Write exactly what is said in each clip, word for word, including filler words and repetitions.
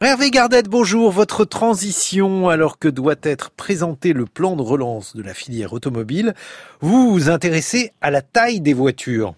Hervé Gardette, bonjour. Votre transition, alors que doit être présenté le plan de relance de la filière automobile, vous vous intéressez à la taille des voitures.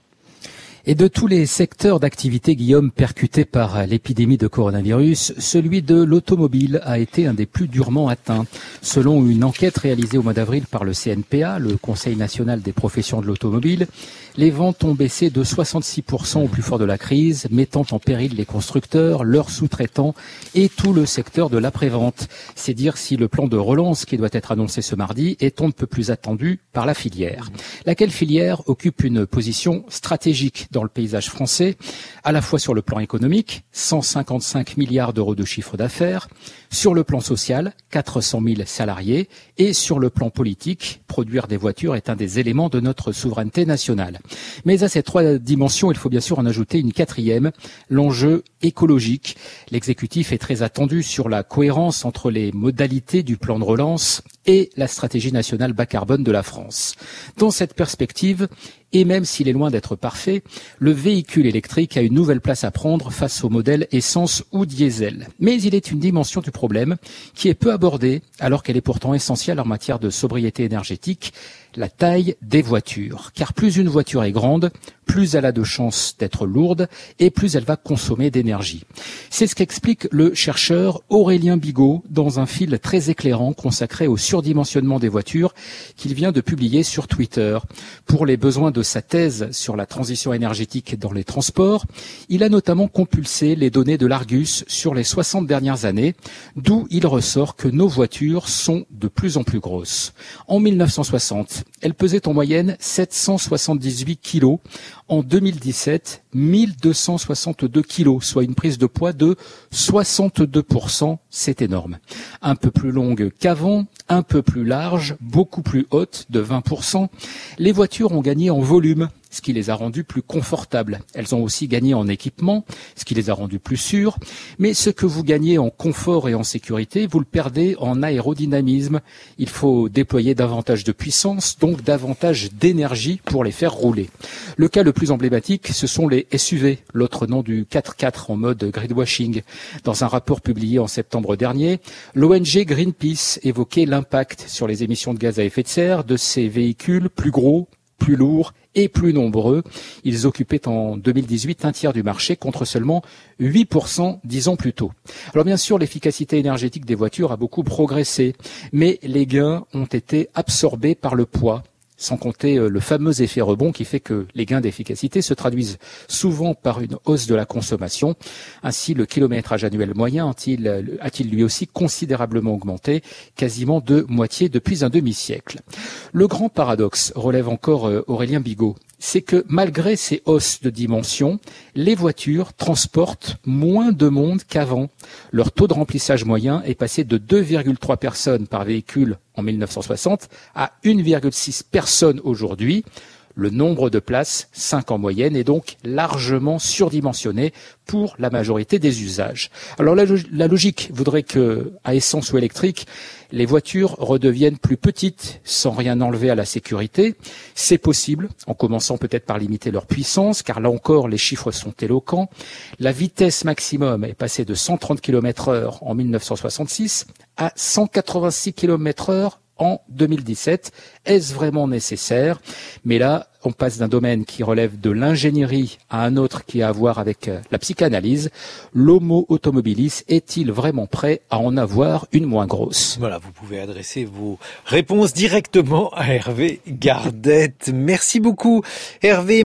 Et de tous les secteurs d'activité, Guillaume, percutés par l'épidémie de coronavirus, celui de l'automobile a été un des plus durement atteints. Selon une enquête réalisée au mois d'avril par le C N P A, le Conseil national des professions de l'automobile, les ventes ont baissé de soixante-six pour cent au plus fort de la crise, mettant en péril les constructeurs, leurs sous-traitants et tout le secteur de l'après-vente. C'est dire si le plan de relance qui doit être annoncé ce mardi est on ne peut plus attendu par la filière. Laquelle filière occupe une position stratégique dans le paysage français, à la fois sur le plan économique, cent cinquante-cinq milliards d'euros de chiffre d'affaires, sur le plan social, quatre cent mille salariés, et sur le plan politique, produire des voitures est un des éléments de notre souveraineté nationale. Mais à ces trois dimensions, il faut bien sûr en ajouter une quatrième, l'enjeu écologique. L'exécutif est très attendu sur la cohérence entre les modalités du plan de relance et la stratégie nationale bas carbone de la France. Dans cette perspective, et même s'il est loin d'être parfait, le véhicule électrique a une nouvelle place à prendre face au modèle essence ou diesel. Mais il est une dimension du problème qui est peu abordée, alors qu'elle est pourtant essentielle en matière de sobriété énergétique, la taille des voitures. Car plus une voiture est grande, plus elle a de chances d'être lourde et plus elle va consommer d'énergie. C'est ce qu'explique le chercheur Aurélien Bigot dans un fil très éclairant consacré au surdimensionnement des voitures qu'il vient de publier sur Twitter. Pour les besoins de sa thèse sur la transition énergétique dans les transports, il a notamment compulsé les données de l'Argus sur les soixante dernières années, d'où il ressort que nos voitures sont de plus en plus grosses. En mille neuf cent soixante, elles pesaient en moyenne sept cent soixante-dix-huit kilos. En deux mille dix-sept, mille deux cent soixante-deux kilos, soit une prise de poids de soixante-deux pour cent. C'est énorme. Un peu plus longue qu'avant, un peu plus large, beaucoup plus haute, de vingt pour cent. Les voitures ont gagné en volume, ce qui les a rendues plus confortables. Elles ont aussi gagné en équipement, ce qui les a rendues plus sûres. Mais ce que vous gagnez en confort et en sécurité, vous le perdez en aérodynamisme. Il faut déployer davantage de puissance, donc davantage d'énergie pour les faire rouler. Le cas le plus emblématique, ce sont les S U V, l'autre nom du quatre-quatre en mode gridwashing. Dans un rapport publié en septembre dernier, l'O N G Greenpeace évoquait l'impact sur les émissions de gaz à effet de serre de ces véhicules plus gros, plus lourds et plus nombreux. Ils occupaient en deux mille dix-huit un tiers du marché contre seulement huit pour cent dix ans plus tôt. Alors bien sûr, l'efficacité énergétique des voitures a beaucoup progressé, mais les gains ont été absorbés par le poids. Sans compter le fameux effet rebond qui fait que les gains d'efficacité se traduisent souvent par une hausse de la consommation. Ainsi, le kilométrage annuel moyen a-t-il, a-t-il lui aussi considérablement augmenté, quasiment de moitié depuis un demi-siècle. Le grand paradoxe, relève encore Aurélien Bigot, c'est que malgré ces hausses de dimension, les voitures transportent moins de monde qu'avant. Leur taux de remplissage moyen est passé de deux virgule trois personnes par véhicule en mille neuf cent soixante à une virgule six personnes aujourd'hui. Le nombre de places, cinq en moyenne, est donc largement surdimensionné pour la majorité des usages. Alors la, la logique voudrait que, à essence ou électrique, les voitures redeviennent plus petites sans rien enlever à la sécurité. C'est possible, en commençant peut-être par limiter leur puissance, car là encore les chiffres sont éloquents. La vitesse maximum est passée de cent trente kilomètres heure en mille neuf cent soixante-six à cent quatre-vingt-six kilomètres heure en deux mille dix-sept. Est-ce vraiment nécessaire? Mais là, on passe d'un domaine qui relève de l'ingénierie à un autre qui a à voir avec la psychanalyse. L'homo automobilis est-il vraiment prêt à en avoir une moins grosse? Voilà, vous pouvez adresser vos réponses directement à Hervé Gardette. Merci beaucoup, Hervé.